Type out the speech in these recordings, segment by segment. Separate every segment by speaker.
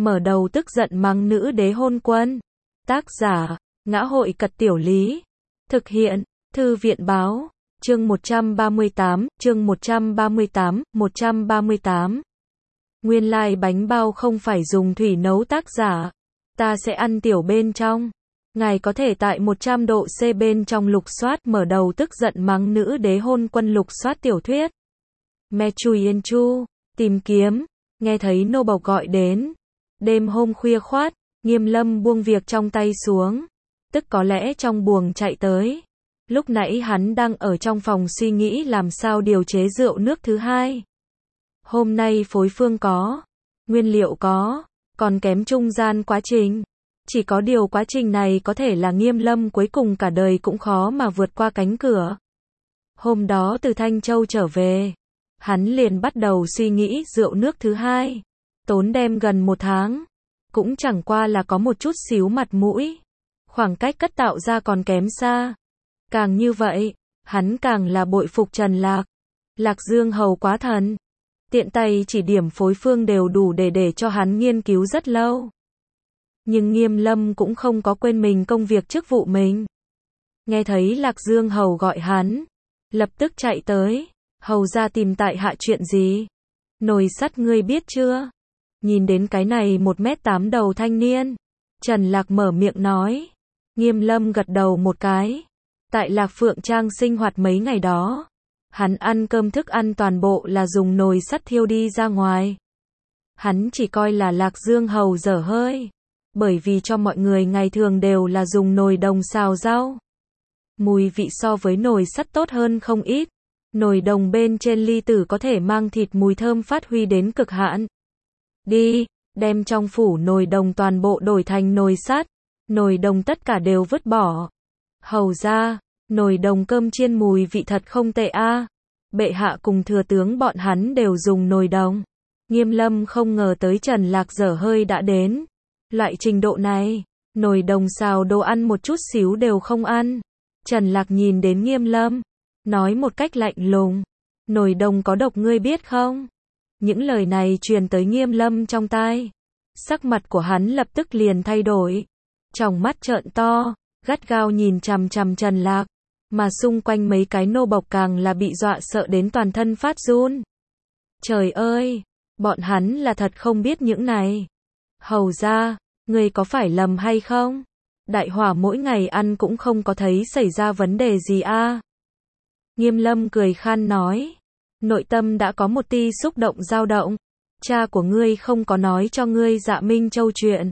Speaker 1: mở đầu tức giận mắng nữ đế hôn quân. Tác giả, Ngã hội Cật Tiểu Lý. Thực hiện, Thư viện báo. Chương 138, chương 138. Nguyên lai bánh bao không phải dùng thủy nấu. Tác giả, ta sẽ ăn tiểu bên trong. Ngài có thể tại 100 độ C bên trong lục soát mở đầu tức giận mắng nữ đế hôn quân lục soát tiểu thuyết. Mechuyen Chu, tìm kiếm, nghe thấy nô bộc gọi đến. Đêm hôm khuya khoát, Nghiêm Lâm buông việc trong tay xuống. Tức có lẽ trong buồng chạy tới. Lúc nãy hắn đang ở trong phòng suy nghĩ làm sao điều chế rượu nước thứ hai. Hôm nay phối phương có, nguyên liệu có, còn kém trung gian quá trình. Chỉ có điều quá trình này có thể là Nghiêm Lâm cuối cùng cả đời cũng khó mà vượt qua cánh cửa. Hôm đó từ Thanh Châu trở về, hắn liền bắt đầu suy nghĩ rượu nước thứ hai. Tốn đem gần 1 tháng, cũng chẳng qua là có một chút xíu mặt mũi. Khoảng cách cất tạo ra còn kém xa. Càng như vậy, hắn càng là bội phục Trần Lạc. Lạc Dương hầu quá thần. Tiện tay chỉ điểm phối phương đều đủ để cho hắn nghiên cứu rất lâu. Nhưng Nghiêm Lâm cũng không có quên mình công việc chức vụ mình. Nghe thấy Lạc Dương hầu gọi hắn, lập tức chạy tới. Hầu ra tìm tại hạ chuyện gì? Nồi sắt ngươi biết chưa? Nhìn đến cái này 1m8 đầu thanh niên, Trần Lạc mở miệng nói. Nghiêm Lâm gật đầu một cái. Tại Lạc Phượng Trang sinh hoạt mấy ngày đó, hắn ăn cơm thức ăn toàn bộ là dùng nồi sắt thiêu đi ra ngoài. Hắn chỉ coi là Lạc Dương hầu dở hơi, bởi vì cho mọi người ngày thường đều là dùng nồi đồng xào rau. Mùi vị so với nồi sắt tốt hơn không ít. Nồi đồng bên trên ly tử có thể mang thịt mùi thơm phát huy đến cực hạn. Đi, đem trong phủ nồi đồng toàn bộ đổi thành nồi sắt. Nồi đồng tất cả đều vứt bỏ. Hầu ra, nồi đồng cơm chiên mùi vị thật không tệ a. Bệ hạ cùng thừa tướng bọn hắn đều dùng nồi đồng. Nghiêm Lâm không ngờ tới Trần Lạc dở hơi đã đến. Loại trình độ này, nồi đồng xào đồ ăn một chút xíu đều không ăn. Trần Lạc nhìn đến Nghiêm Lâm, nói một cách lạnh lùng. Nồi đồng có độc ngươi biết không? Những lời này truyền tới Nghiêm Lâm trong tai. Sắc mặt của hắn lập tức liền thay đổi. Tròng mắt trợn to, gắt gao nhìn chằm chằm Trần Lạc. Mà xung quanh mấy cái nô bộc càng là bị dọa sợ đến toàn thân phát run. Trời ơi, bọn hắn là thật không biết những này. Hầu ra, ngươi có phải lầm hay không? Đại hỏa mỗi ngày ăn cũng không có thấy xảy ra vấn đề gì a. Nghiêm Lâm cười khan nói. Nội tâm đã có một tia xúc động dao động. Cha của ngươi không có nói cho ngươi Dạ Minh Châu chuyện.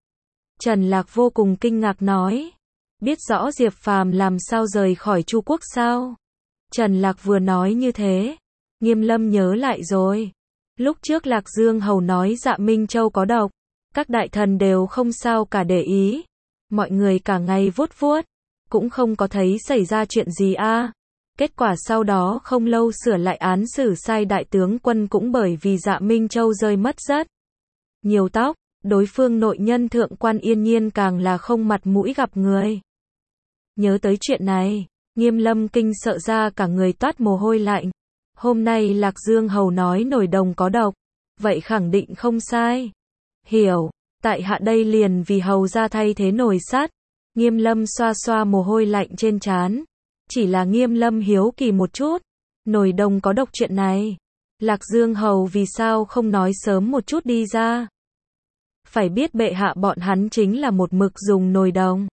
Speaker 1: Trần Lạc vô cùng kinh ngạc nói. Biết rõ Diệp Phàm làm sao rời khỏi Chu Quốc sao? Trần Lạc vừa nói như thế, Nghiêm Lâm nhớ lại rồi. Lúc trước Lạc Dương hầu nói Dạ Minh Châu có độc, các đại thần đều không sao cả để ý. Mọi người cả ngày vuốt vuốt, cũng không có thấy xảy ra chuyện gì a. Kết quả sau đó không lâu sửa lại án xử sai đại tướng quân cũng bởi vì Dạ Minh Châu rơi mất rất nhiều tóc. Đối phương nội nhân thượng quan Yên Nhiên càng là không mặt mũi gặp người. Nhớ tới chuyện này, Nghiêm Lâm kinh sợ ra cả người toát mồ hôi lạnh. Hôm nay Lạc Dương hầu nói nồi đồng có độc, vậy khẳng định không sai. Hiểu, tại hạ đây liền vì hầu ra thay thế nồi sắt. Nghiêm Lâm xoa xoa mồ hôi lạnh trên trán. Chỉ là Nghiêm Lâm hiếu kỳ một chút, nồi đồng có độc chuyện này, Lạc Dương hầu vì sao không nói sớm một chút đi ra? Phải biết bệ hạ bọn hắn chính là một mực dùng nồi đồng.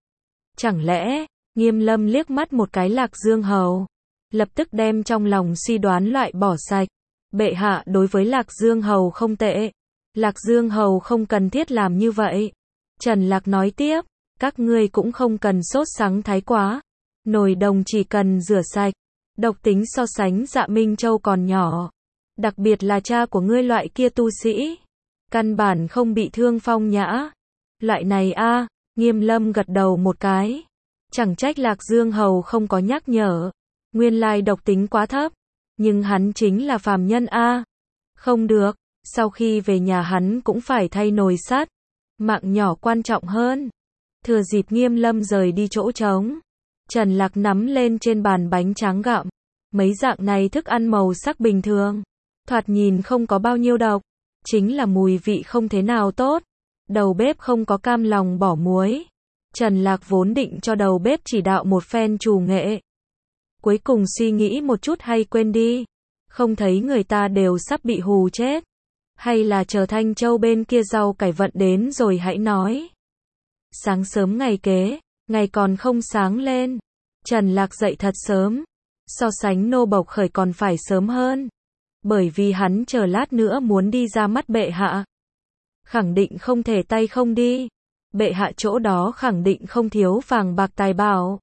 Speaker 1: Chẳng lẽ, Nghiêm Lâm liếc mắt một cái Lạc Dương hầu, lập tức đem trong lòng suy đoán loại bỏ sạch. Bệ hạ đối với Lạc Dương hầu không tệ. Lạc Dương hầu không cần thiết làm như vậy. Trần Lạc nói tiếp, các ngươi cũng không cần sốt sắng thái quá. Nồi đồng chỉ cần rửa sạch. Độc tính so sánh Dạ Minh Châu còn nhỏ. Đặc biệt là cha của ngươi loại kia tu sĩ. Căn bản không bị thương phong nhã. Loại này a. Nghiêm Lâm gật đầu một cái. Chẳng trách Lạc Dương hầu không có nhắc nhở. Nguyên lai độc tính quá thấp. Nhưng hắn chính là phàm nhân a. Không được. Sau khi về nhà hắn cũng phải thay nồi sắt. Mạng nhỏ quan trọng hơn. Thừa dịp Nghiêm Lâm rời đi chỗ trống, Trần Lạc nắm lên trên bàn bánh tráng gặm. Mấy dạng này thức ăn màu sắc bình thường, thoạt nhìn không có bao nhiêu độc, chính là mùi vị không thế nào tốt. Đầu bếp không có cam lòng bỏ muối. Trần Lạc vốn định cho đầu bếp chỉ đạo một phen trù nghệ. Cuối cùng suy nghĩ một chút hay quên đi. Không thấy người ta đều sắp bị hù chết. Hay là chờ Thanh Châu bên kia rau cải vận đến rồi hãy nói. Sáng sớm ngày kế, ngày còn không sáng lên. Trần Lạc dậy thật sớm. So sánh nô bộc khởi còn phải sớm hơn. Bởi vì hắn chờ lát nữa muốn đi ra mắt bệ hạ. Khẳng định không thể tay không đi. Bệ hạ chỗ đó khẳng định không thiếu vàng bạc tài bảo.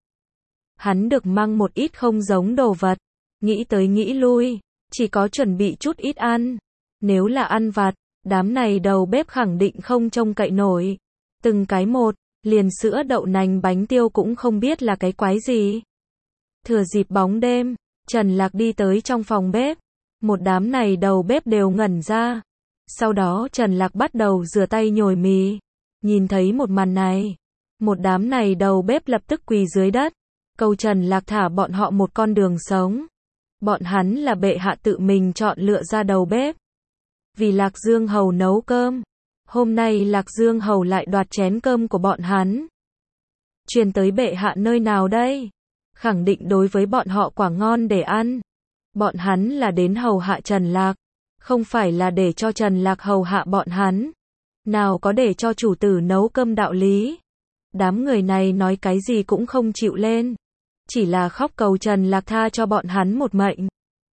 Speaker 1: Hắn được mang một ít không giống đồ vật. Nghĩ tới nghĩ lui, chỉ có chuẩn bị chút ít ăn. Nếu là ăn vặt, đám này đầu bếp khẳng định không trông cậy nổi. Từng cái một, liền sữa đậu nành bánh tiêu cũng không biết là cái quái gì. Thừa dịp bóng đêm, Trần Lạc đi tới trong phòng bếp. Một đám này đầu bếp đều ngẩn ra. Sau đó Trần Lạc bắt đầu rửa tay nhồi mì. Nhìn thấy một màn này, một đám này đầu bếp lập tức quỳ dưới đất. Cầu Trần Lạc thả bọn họ một con đường sống. Bọn hắn là bệ hạ tự mình chọn lựa ra đầu bếp. Vì Lạc Dương Hầu nấu cơm. Hôm nay Lạc Dương Hầu lại đoạt chén cơm của bọn hắn. Truyền tới bệ hạ nơi nào đây? Khẳng định đối với bọn họ quả ngon để ăn. Bọn hắn là đến hầu hạ Trần Lạc. Không phải là để cho Trần Lạc hầu hạ bọn hắn. Nào có để cho chủ tử nấu cơm đạo lý. Đám người này nói cái gì cũng không chịu lên. Chỉ là khóc cầu Trần Lạc tha cho bọn hắn một mệnh.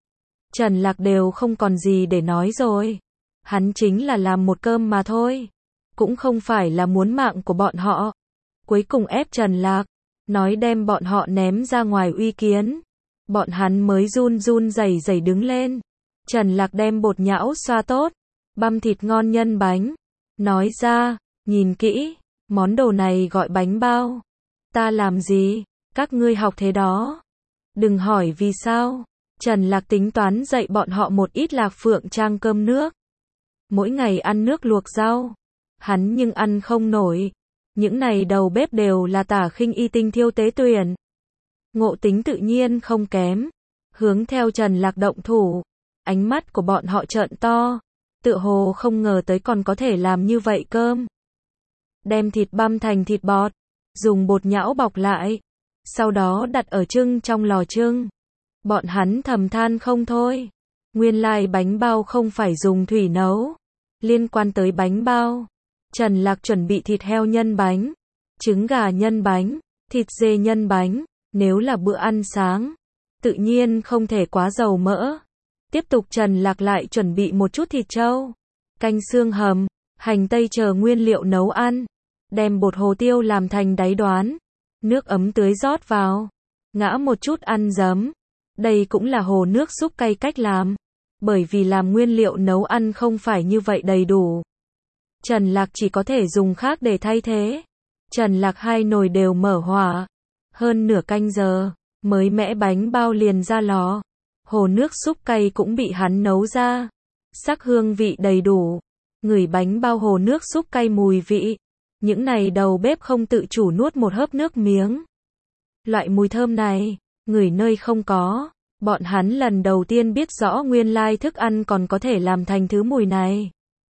Speaker 1: Trần Lạc đều không còn gì để nói rồi. Hắn chính là làm một cơm mà thôi. Cũng không phải là muốn mạng của bọn họ. Cuối cùng ép Trần Lạc. Nói đem bọn họ ném ra ngoài uy kiến. Bọn hắn mới run run rẩy rẩy đứng lên. Trần Lạc đem bột nhão xoa tốt. Băm thịt ngon nhân bánh. Nói ra, nhìn kỹ. Món đồ này gọi bánh bao. Ta làm gì? Các ngươi học thế đó. Đừng hỏi vì sao. Trần Lạc tính toán dạy bọn họ một ít Lạc Phượng Trang cơm nước. Mỗi ngày ăn nước luộc rau. Hắn nhưng ăn không nổi. Những này đầu bếp đều là tả khinh y tinh thiêu tế tuyển. Ngộ tính tự nhiên không kém. Hướng theo Trần Lạc động thủ. Ánh mắt của bọn họ trợn to. Tựa hồ không ngờ tới còn có thể làm như vậy cơm. Đem thịt băm thành thịt bọt. Dùng bột nhão bọc lại. Sau đó đặt ở trưng trong lò trưng. Bọn hắn thầm than không thôi. Nguyên lai bánh bao không phải dùng thủy nấu. Liên quan tới bánh bao. Trần Lạc chuẩn bị thịt heo nhân bánh. Trứng gà nhân bánh. Thịt dê nhân bánh. Nếu là bữa ăn sáng. Tự nhiên không thể quá dầu mỡ. Tiếp tục Trần Lạc lại chuẩn bị một chút thịt trâu. Canh xương hầm. Hành tây chờ nguyên liệu nấu ăn. Đem bột hồ tiêu làm thành đáy đoán. Nước ấm tưới rót vào. Ngã một chút ăn giấm. Đây cũng là hồ nước súp cay cách làm. Bởi vì làm nguyên liệu nấu ăn không phải như vậy đầy đủ. Trần Lạc chỉ có thể dùng khác để thay thế. Trần Lạc hai nồi đều mở hỏa. Hơn nửa canh giờ, mới mẽ bánh bao liền ra lò. Hồ nước súp cay cũng bị hắn nấu ra. Sắc hương vị đầy đủ. Ngửi bánh bao hồ nước súp cay mùi vị. Những này đầu bếp không tự chủ nuốt một hớp nước miếng. Loại mùi thơm này, ngửi nơi không có. Bọn hắn lần đầu tiên biết rõ nguyên lai thức ăn còn có thể làm thành thứ mùi này.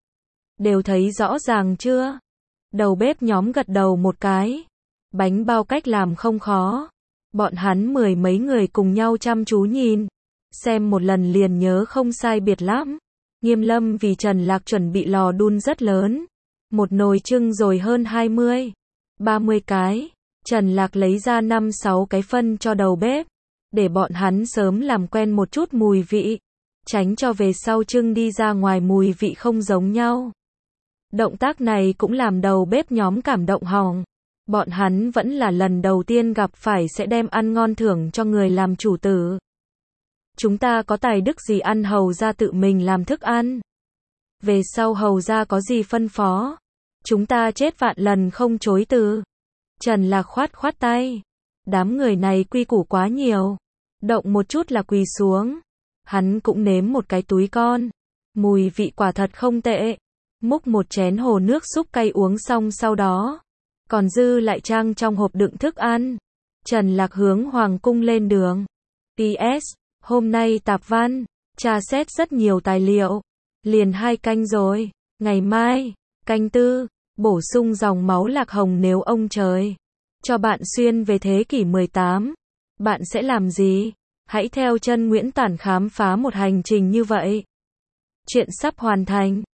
Speaker 1: Đều thấy rõ ràng chưa? Đầu bếp nhóm gật đầu một cái. Bánh bao cách làm không khó. Bọn hắn mười mấy người cùng nhau chăm chú nhìn. Xem một lần liền nhớ không sai biệt lắm. Nghiêm Lâm vì Trần Lạc chuẩn bị lò đun rất lớn. Một nồi trưng rồi hơn 20, 30 cái. Trần Lạc lấy ra 5-6 cái phân cho đầu bếp. Để bọn hắn sớm làm quen một chút mùi vị. Tránh cho về sau trưng đi ra ngoài mùi vị không giống nhau. Động tác này cũng làm đầu bếp nhóm cảm động hỏng. Bọn hắn vẫn là lần đầu tiên gặp phải sẽ đem ăn ngon thưởng cho người làm chủ tử. Chúng ta có tài đức gì ăn hầu ra tự mình làm thức ăn. Về sau hầu ra có gì phân phó. Chúng ta chết vạn lần không chối từ. Trần Lạc khoát khoát tay. Đám người này quy củ quá nhiều. Động một chút là quỳ xuống. Hắn cũng nếm một cái túi con. Mùi vị quả thật không tệ. Múc một chén hồ nước súp cay uống xong sau đó. Còn dư lại trang trong hộp đựng thức ăn. Trần Lạc hướng hoàng cung lên đường. PS. Hôm nay tạp văn. Tra xét rất nhiều tài liệu. Liền 2 canh rồi. Ngày mai, canh 4, bổ sung dòng máu lạc hồng nếu ông trời cho bạn xuyên về thế kỷ 18. Bạn sẽ làm gì? Hãy theo chân Nguyễn Tản khám phá một hành trình như vậy. Chuyện sắp hoàn thành.